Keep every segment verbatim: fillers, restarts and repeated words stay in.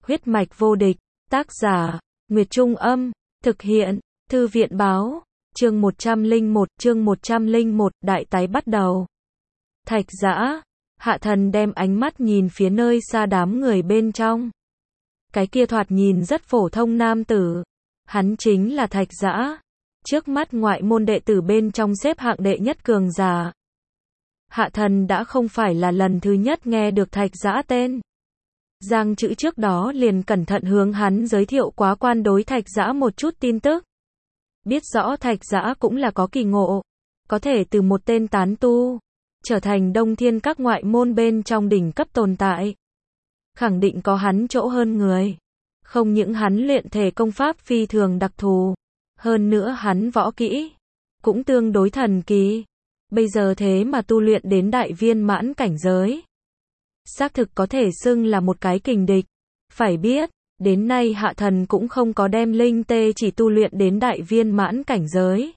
Huyết mạch vô địch, tác giả, Nguyệt Trung Âm, thực hiện, Thư viện Báo, chương một trăm lẻ một, chương một trăm lẻ một, đại tái bắt đầu. Thạch Dã, Hạ Thần đem ánh mắt nhìn phía nơi xa đám người bên trong. Cái kia thoạt nhìn rất phổ thông nam tử, hắn chính là Thạch Dã, trước mắt ngoại môn đệ tử bên trong xếp hạng đệ nhất cường giả. Hạ Thần đã không phải là lần thứ nhất nghe được Thạch Dã tên. Giang Chữ trước đó liền cẩn thận hướng hắn giới thiệu quá quan đối Thạch Dã một chút tin tức. Biết rõ Thạch Dã cũng là có kỳ ngộ, có thể từ một tên tán tu, trở thành Đông Thiên các ngoại môn bên trong đỉnh cấp tồn tại. Khẳng định có hắn chỗ hơn người. Không những hắn luyện thể công pháp phi thường đặc thù, hơn nữa hắn võ kỹ cũng tương đối thần kỳ. Bây giờ thế mà tu luyện đến đại viên mãn cảnh giới. Xác thực có thể xưng là một cái kình địch. Phải biết, đến nay Hạ Thần cũng không có đem linh tê chỉ tu luyện đến đại viên mãn cảnh giới.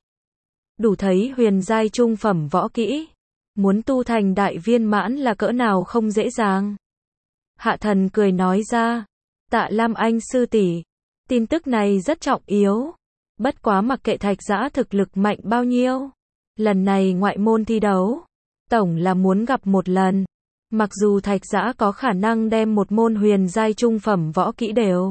Đủ thấy huyền giai trung phẩm võ kỹ. Muốn tu thành đại viên mãn là cỡ nào không dễ dàng. Hạ Thần cười nói ra, Tạ Lam Anh sư tỷ, tin tức này rất trọng yếu. Bất quá mặc kệ Thạch Dã thực lực mạnh bao nhiêu, lần này ngoại môn thi đấu, tổng là muốn gặp một lần. Mặc dù Thạch Dã có khả năng đem một môn huyền giai trung phẩm võ kỹ đều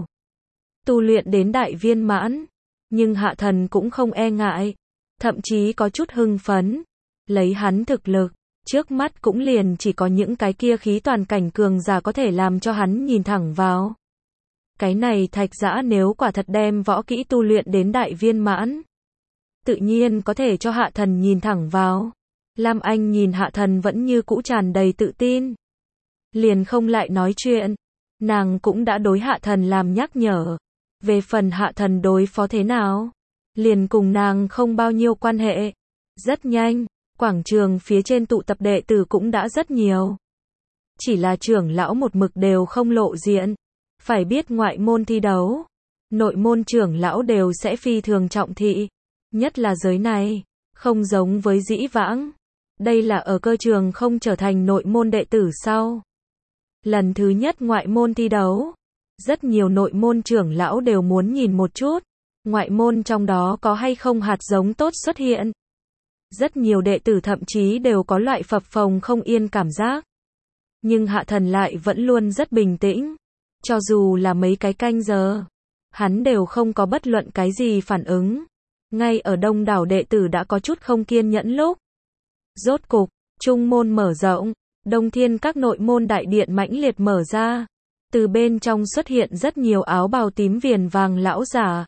tu luyện đến đại viên mãn, nhưng Hạ Thần cũng không e ngại, thậm chí có chút hưng phấn. Lấy hắn thực lực, trước mắt cũng liền chỉ có những cái kia khí toàn cảnh cường giả có thể làm cho hắn nhìn thẳng vào. Cái này Thạch Dã nếu quả thật đem võ kỹ tu luyện đến đại viên mãn, tự nhiên có thể cho Hạ Thần nhìn thẳng vào. Lam Anh nhìn Hạ Thần vẫn như cũ tràn đầy tự tin, liền không lại nói chuyện. Nàng cũng đã đối Hạ Thần làm nhắc nhở. Về phần Hạ Thần đối phó thế nào, liền cùng nàng không bao nhiêu quan hệ. Rất nhanh, quảng trường phía trên tụ tập đệ tử cũng đã rất nhiều. Chỉ là trưởng lão một mực đều không lộ diện. Phải biết ngoại môn thi đấu, nội môn trưởng lão đều sẽ phi thường trọng thị. Nhất là giới này, không giống với dĩ vãng. Đây là ở cơ trường không trở thành nội môn đệ tử sau. Lần thứ nhất ngoại môn thi đấu, rất nhiều nội môn trưởng lão đều muốn nhìn một chút, ngoại môn trong đó có hay không hạt giống tốt xuất hiện. Rất nhiều đệ tử thậm chí đều có loại phập phồng không yên cảm giác. Nhưng Hạ Thần lại vẫn luôn rất bình tĩnh. Cho dù là mấy cái canh giờ, hắn đều không có bất luận cái gì phản ứng. Ngay ở đông đảo đệ tử đã có chút không kiên nhẫn lúc. Rốt cục, trung môn mở rộng, Đông Thiên các nội môn đại điện mãnh liệt mở ra. Từ bên trong xuất hiện rất nhiều áo bào tím viền vàng lão giả.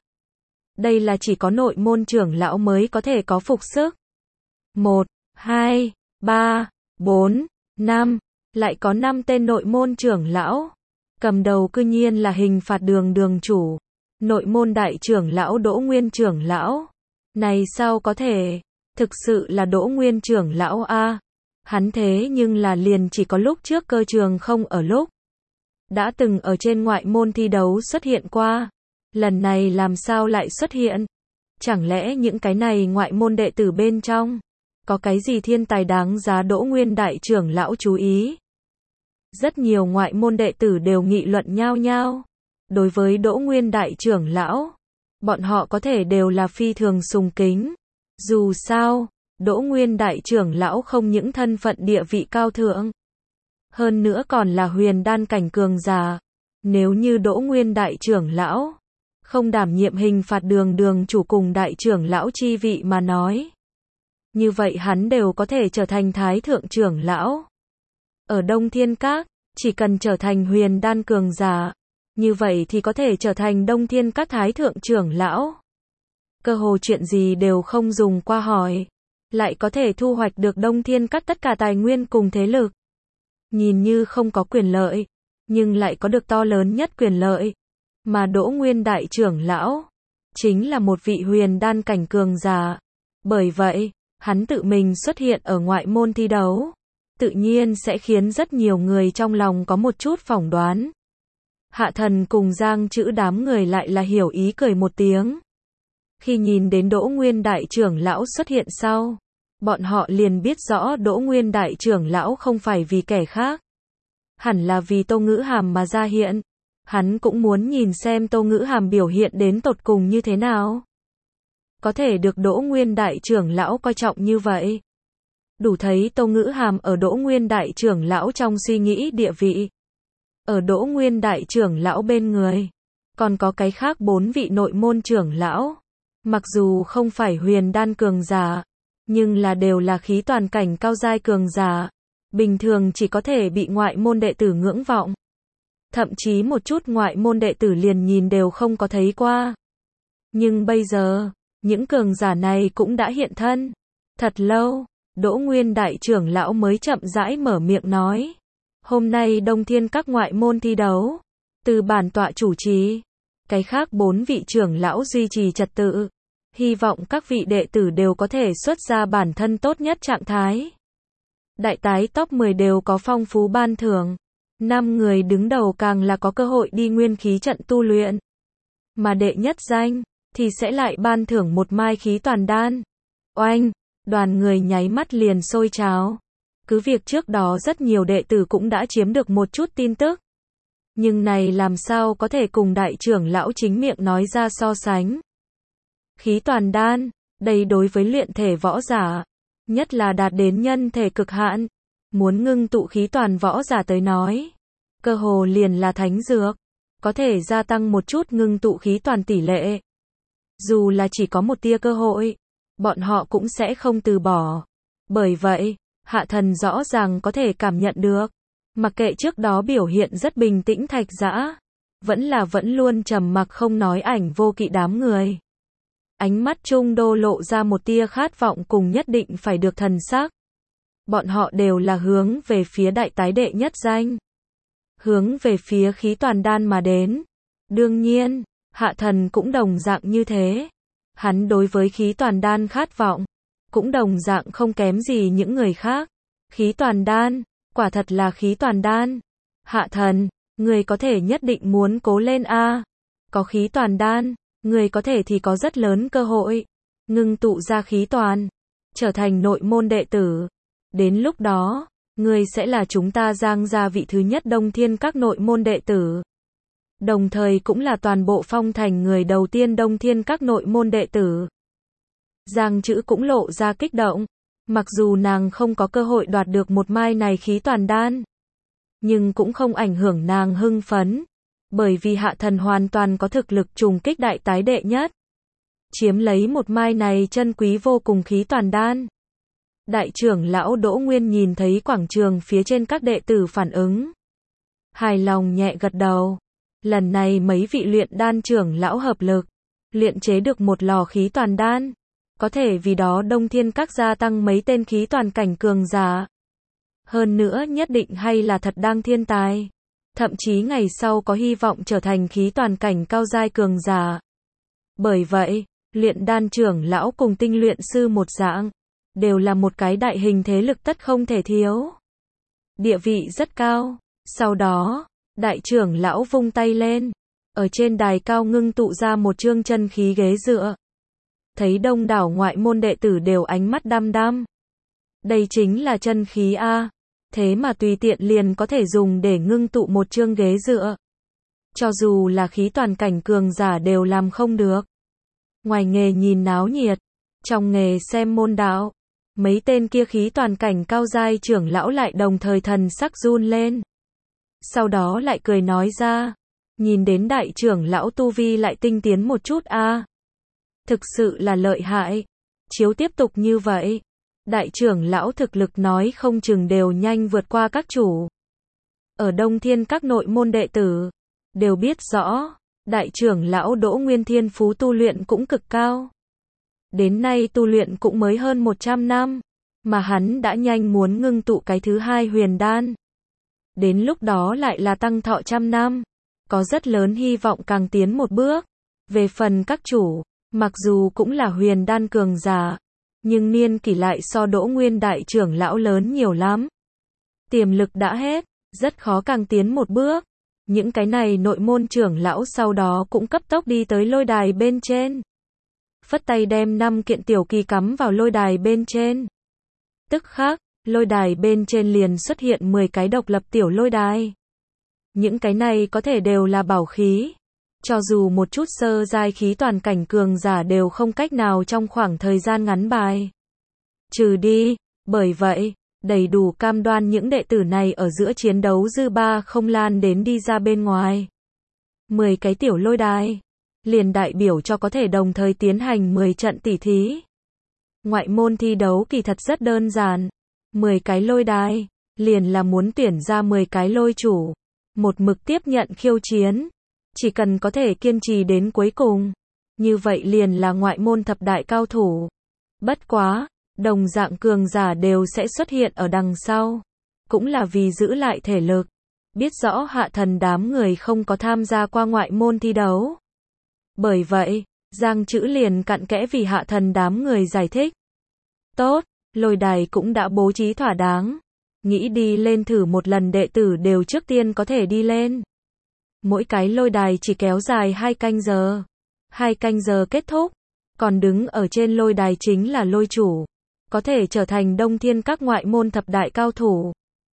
Đây là chỉ có nội môn trưởng lão mới có thể có phục sức. Một, hai, ba, bốn, năm, lại có năm tên nội môn trưởng lão. Cầm đầu cư nhiên là Hình Phạt Đường đường chủ, nội môn đại trưởng lão Đỗ Nguyên trưởng lão. Này sao có thể, thực sự là Đỗ Nguyên trưởng lão a. Hắn thế nhưng là liền chỉ có lúc trước cơ trường không ở lúc. Đã từng ở trên ngoại môn thi đấu xuất hiện qua. Lần này làm sao lại xuất hiện? Chẳng lẽ những cái này ngoại môn đệ tử bên trong, có cái gì thiên tài đáng giá Đỗ Nguyên đại trưởng lão chú ý? Rất nhiều ngoại môn đệ tử đều nghị luận nhao nhao. Đối với Đỗ Nguyên đại trưởng lão, bọn họ có thể đều là phi thường sùng kính. Dù sao, Đỗ Nguyên đại trưởng lão không những thân phận địa vị cao thượng, hơn nữa còn là huyền đan cảnh cường giả. Nếu như Đỗ Nguyên đại trưởng lão không đảm nhiệm Hình Phạt Đường đường chủ cùng đại trưởng lão chi vị mà nói, như vậy hắn đều có thể trở thành thái thượng trưởng lão. Ở Đông Thiên Các, chỉ cần trở thành huyền đan cường giả, như vậy thì có thể trở thành Đông Thiên Các thái thượng trưởng lão. Cơ hồ chuyện gì đều không dùng qua hỏi, lại có thể thu hoạch được Đông Thiên Các tất cả tài nguyên cùng thế lực. Nhìn như không có quyền lợi, nhưng lại có được to lớn nhất quyền lợi. Mà Đỗ Nguyên đại trưởng lão, chính là một vị huyền đan cảnh cường giả. Bởi vậy, hắn tự mình xuất hiện ở ngoại môn thi đấu, tự nhiên sẽ khiến rất nhiều người trong lòng có một chút phỏng đoán. Hạ Thần cùng Giang Chữ đám người lại là hiểu ý cười một tiếng. Khi nhìn đến Đỗ Nguyên đại trưởng lão xuất hiện sau, bọn họ liền biết rõ Đỗ Nguyên đại trưởng lão không phải vì kẻ khác, hẳn là vì Tô Ngữ Hàm mà ra hiện. Hắn cũng muốn nhìn xem Tô Ngữ Hàm biểu hiện đến tột cùng như thế nào. Có thể được Đỗ Nguyên đại trưởng lão coi trọng như vậy. Đủ thấy Tô Ngữ Hàm ở Đỗ Nguyên đại trưởng lão trong suy nghĩ địa vị. Ở Đỗ Nguyên đại trưởng lão bên người, còn có cái khác bốn vị nội môn trưởng lão. Mặc dù không phải huyền đan cường giả, nhưng là đều là khí toàn cảnh cao giai cường giả. Bình thường chỉ có thể bị ngoại môn đệ tử ngưỡng vọng. Thậm chí một chút ngoại môn đệ tử liền nhìn đều không có thấy qua. Nhưng bây giờ, những cường giả này cũng đã hiện thân. Thật lâu, Đỗ Nguyên đại trưởng lão mới chậm rãi mở miệng nói. Hôm nay Đông Thiên các ngoại môn thi đấu, từ bản tọa chủ trì, cái khác bốn vị trưởng lão duy trì trật tự. Hy vọng các vị đệ tử đều có thể xuất ra bản thân tốt nhất trạng thái. Đại tái top mười đều có phong phú ban thưởng. năm người đứng đầu càng là có cơ hội đi nguyên khí trận tu luyện. Mà đệ nhất danh, thì sẽ lại ban thưởng một mai khí toàn đan. Oanh, đoàn người nháy mắt liền sôi trào. Cứ việc trước đó rất nhiều đệ tử cũng đã chiếm được một chút tin tức. Nhưng này làm sao có thể cùng đại trưởng lão chính miệng nói ra so sánh. Khí toàn đan, đây đối với luyện thể võ giả, nhất là đạt đến nhân thể cực hạn, muốn ngưng tụ khí toàn võ giả tới nói, cơ hồ liền là thánh dược, có thể gia tăng một chút ngưng tụ khí toàn tỷ lệ. Dù là chỉ có một tia cơ hội, bọn họ cũng sẽ không từ bỏ. Bởi vậy, Hạ Thần rõ ràng có thể cảm nhận được, mặc kệ trước đó biểu hiện rất bình tĩnh Thạch Dã, vẫn là vẫn luôn trầm mặc không nói ảnh vô kỵ đám người. Ánh mắt trung đô lộ ra một tia khát vọng cùng nhất định phải được thần sắc. Bọn họ đều là hướng về phía đại tái đệ nhất danh. Hướng về phía khí toàn đan mà đến. Đương nhiên, Hạ Thần cũng đồng dạng như thế. Hắn đối với khí toàn đan khát vọng, cũng đồng dạng không kém gì những người khác. Khí toàn đan, quả thật là khí toàn đan. Hạ Thần, người có thể nhất định muốn cố lên a. Có khí toàn đan, người có thể thì có rất lớn cơ hội ngưng tụ ra khí toàn, trở thành nội môn đệ tử. Đến lúc đó, người sẽ là chúng ta Giang gia vị thứ nhất Đông Thiên các nội môn đệ tử. Đồng thời cũng là toàn bộ Phong Thành người đầu tiên Đông Thiên các nội môn đệ tử. Giang Chữ cũng lộ ra kích động, mặc dù nàng không có cơ hội đoạt được một mai này khí toàn đan, nhưng cũng không ảnh hưởng nàng hưng phấn, bởi vì Hạ Thần hoàn toàn có thực lực trùng kích đại tái đệ nhất, chiếm lấy một mai này chân quý vô cùng khí toàn đan. Đại trưởng lão Đỗ Nguyên nhìn thấy quảng trường phía trên các đệ tử phản ứng, hài lòng nhẹ gật đầu. Lần này mấy vị luyện đan trưởng lão hợp lực, luyện chế được một lò khí toàn đan, có thể vì đó Đông Thiên các gia tăng mấy tên khí toàn cảnh cường giả. Hơn nữa nhất định hay là thật đang thiên tài, thậm chí ngày sau có hy vọng trở thành khí toàn cảnh cao giai cường giả. Bởi vậy, luyện đan trưởng lão cùng tinh luyện sư một dạng, đều là một cái đại hình thế lực tất không thể thiếu. Địa vị rất cao. Sau đó, đại trưởng lão vung tay lên, ở trên đài cao ngưng tụ ra một chương chân khí ghế dựa. Thấy đông đảo ngoại môn đệ tử đều ánh mắt đăm đăm. Đây chính là chân khí a, thế mà tùy tiện liền có thể dùng để ngưng tụ một chương ghế dựa. Cho dù là khí toàn cảnh cường giả đều làm không được. Ngoài nghề nhìn náo nhiệt, trong nghề xem môn đạo, mấy tên kia khí toàn cảnh cao giai trưởng lão lại đồng thời thần sắc run lên. Sau đó lại cười nói ra, nhìn đến đại trưởng lão tu vi lại tinh tiến một chút a. Thực sự là lợi hại. Chiếu tiếp tục như vậy, đại trưởng lão thực lực nói không chừng đều nhanh vượt qua các chủ. Ở Đông Thiên các nội môn đệ tử, đều biết rõ, đại trưởng lão Đỗ Nguyên thiên phú tu luyện cũng cực cao. Đến nay tu luyện cũng mới hơn một trăm năm, mà hắn đã nhanh muốn ngưng tụ cái thứ hai huyền đan. Đến lúc đó lại là tăng thọ trăm năm, có rất lớn hy vọng càng tiến một bước. Về phần các chủ, mặc dù cũng là huyền đan cường giả, nhưng niên kỷ lại so Đỗ Nguyên đại trưởng lão lớn nhiều lắm. Tiềm lực đã hết, rất khó càng tiến một bước. Những cái này nội môn trưởng lão sau đó cũng cấp tốc đi tới lôi đài bên trên. Phất tay đem năm kiện tiểu kỳ cắm vào lôi đài bên trên. Tức khắc, lôi đài bên trên liền xuất hiện mười cái độc lập tiểu lôi đài. Những cái này có thể đều là bảo khí. Cho dù một chút sơ giai khí toàn cảnh cường giả đều không cách nào trong khoảng thời gian ngắn bài trừ đi. Bởi vậy, đầy đủ cam đoan những đệ tử này ở giữa chiến đấu dư ba không lan đến đi ra bên ngoài. mười cái tiểu lôi đài liền đại biểu cho có thể đồng thời tiến hành mười trận tỉ thí. Ngoại môn thi đấu kỳ thật rất đơn giản. mười cái lôi đài liền là muốn tuyển ra mười cái lôi chủ, một mực tiếp nhận khiêu chiến. Chỉ cần có thể kiên trì đến cuối cùng, như vậy liền là ngoại môn thập đại cao thủ. Bất quá, đồng dạng cường giả đều sẽ xuất hiện ở đằng sau, cũng là vì giữ lại thể lực. Biết rõ Hạ Thần đám người không có tham gia qua ngoại môn thi đấu. Bởi vậy, Giang Trữ liền cặn kẽ vì Hạ Thần đám người giải thích. Tốt, lôi đài cũng đã bố trí thỏa đáng. Nghĩ đi lên thử một lần đệ tử đều trước tiên có thể đi lên. Mỗi cái lôi đài chỉ kéo dài hai canh giờ. Hai canh giờ kết thúc. Còn đứng ở trên lôi đài chính là lôi chủ. Có thể trở thành Đông Thiên các ngoại môn thập đại cao thủ.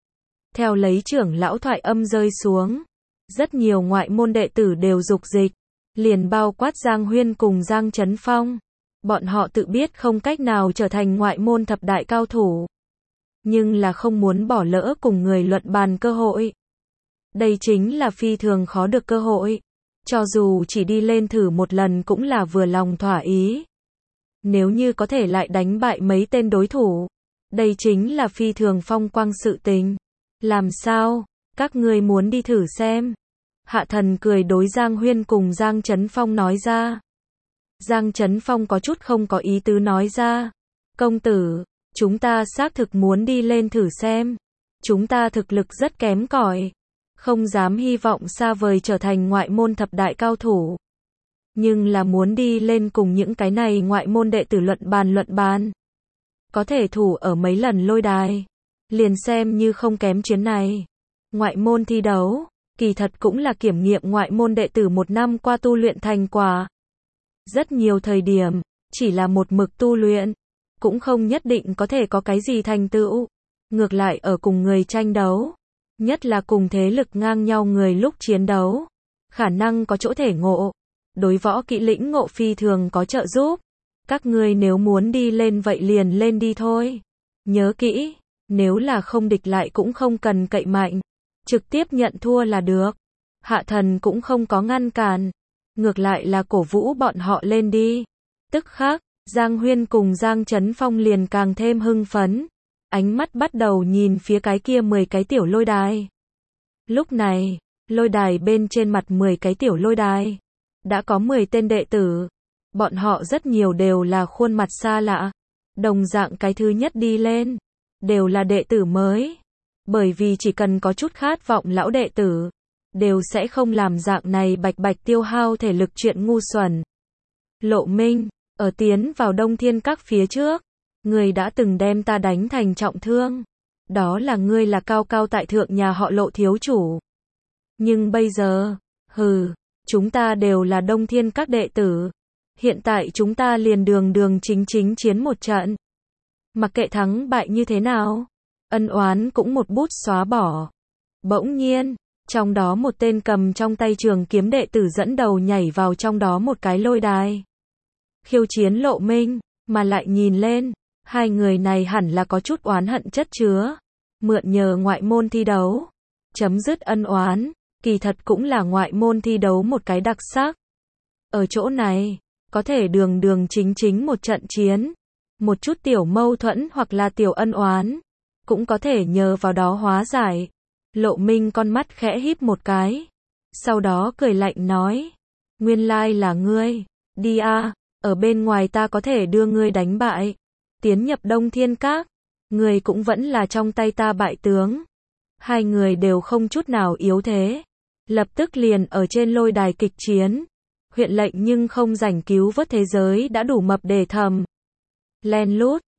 Theo lấy trưởng lão thoại âm rơi xuống. Rất nhiều ngoại môn đệ tử đều dục dịch. Liền bao quát Giang Huyên cùng Giang Chấn Phong. Bọn họ tự biết không cách nào trở thành ngoại môn thập đại cao thủ. Nhưng là không muốn bỏ lỡ cùng người luận bàn cơ hội. Đây chính là phi thường khó được cơ hội. Cho dù chỉ đi lên thử một lần cũng là vừa lòng thỏa ý. Nếu như có thể lại đánh bại mấy tên đối thủ, đây chính là phi thường phong quang sự tình. Làm sao? Các ngươi muốn đi thử xem. Hạ Thần cười đối Giang Huyên cùng Giang Chấn Phong nói ra. Giang Chấn Phong có chút không có ý tứ nói ra. Công tử, chúng ta xác thực muốn đi lên thử xem. Chúng ta thực lực rất kém cỏi, không dám hy vọng xa vời trở thành ngoại môn thập đại cao thủ. Nhưng là muốn đi lên cùng những cái này ngoại môn đệ tử luận bàn luận bàn. Có thể thủ ở mấy lần lôi đài. Liền xem như không kém chuyến này. Ngoại môn thi đấu, kỳ thật cũng là kiểm nghiệm ngoại môn đệ tử một năm qua tu luyện thành quả. Rất nhiều thời điểm, chỉ là một mực tu luyện, cũng không nhất định có thể có cái gì thành tựu. Ngược lại ở cùng người tranh đấu, nhất là cùng thế lực ngang nhau người lúc chiến đấu, khả năng có chỗ thể ngộ, đối võ kỹ lĩnh ngộ phi thường có trợ giúp. Các ngươi nếu muốn đi lên vậy liền lên đi thôi. Nhớ kỹ, nếu là không địch lại cũng không cần cậy mạnh, trực tiếp nhận thua là được. Hạ Thần cũng không có ngăn cản, ngược lại là cổ vũ bọn họ lên đi. Tức khắc, Giang Huyên cùng Giang Chấn Phong liền càng thêm hưng phấn, ánh mắt bắt đầu nhìn phía cái kia mười cái tiểu lôi đài. Lúc này, lôi đài bên trên mặt mười cái tiểu lôi đài, đã có mười tên đệ tử. Bọn họ rất nhiều đều là khuôn mặt xa lạ, đồng dạng cái thứ nhất đi lên, đều là đệ tử mới. Bởi vì chỉ cần có chút khát vọng lão đệ tử, đều sẽ không làm dạng này bạch bạch tiêu hao thể lực chuyện ngu xuẩn. Lộ Minh, ở tiến vào Đông Thiên Các phía trước, ngươi đã từng đem ta đánh thành trọng thương. Đó là ngươi là cao cao tại thượng nhà họ Lộ thiếu chủ. Nhưng bây giờ, hừ, chúng ta đều là Đông Thiên Các đệ tử. Hiện tại chúng ta liền đường đường chính chính chiến một trận. Mặc kệ thắng bại như thế nào, ân oán cũng một bút xóa bỏ. Bỗng nhiên, trong đó một tên cầm trong tay trường kiếm đệ tử dẫn đầu nhảy vào trong đó một cái lôi đài. Khiêu chiến Lộ Minh, mà lại nhìn lên, hai người này hẳn là có chút oán hận chất chứa. Mượn nhờ ngoại môn thi đấu, chấm dứt ân oán, kỳ thật cũng là ngoại môn thi đấu một cái đặc sắc. Ở chỗ này, có thể đường đường chính chính một trận chiến, một chút tiểu mâu thuẫn hoặc là tiểu ân oán, cũng có thể nhờ vào đó hóa giải. Lộ Minh con mắt khẽ híp một cái, sau đó cười lạnh nói, nguyên lai là ngươi, đi a, ở bên ngoài ta có thể đưa ngươi đánh bại, tiến nhập Đông Thiên Các, ngươi cũng vẫn là trong tay ta bại tướng. Hai người đều không chút nào yếu thế, lập tức liền ở trên lôi đài kịch chiến. Huyện lệnh nhưng không rảnh cứu vớt thế giới đã đủ mập để thầm. Len lút,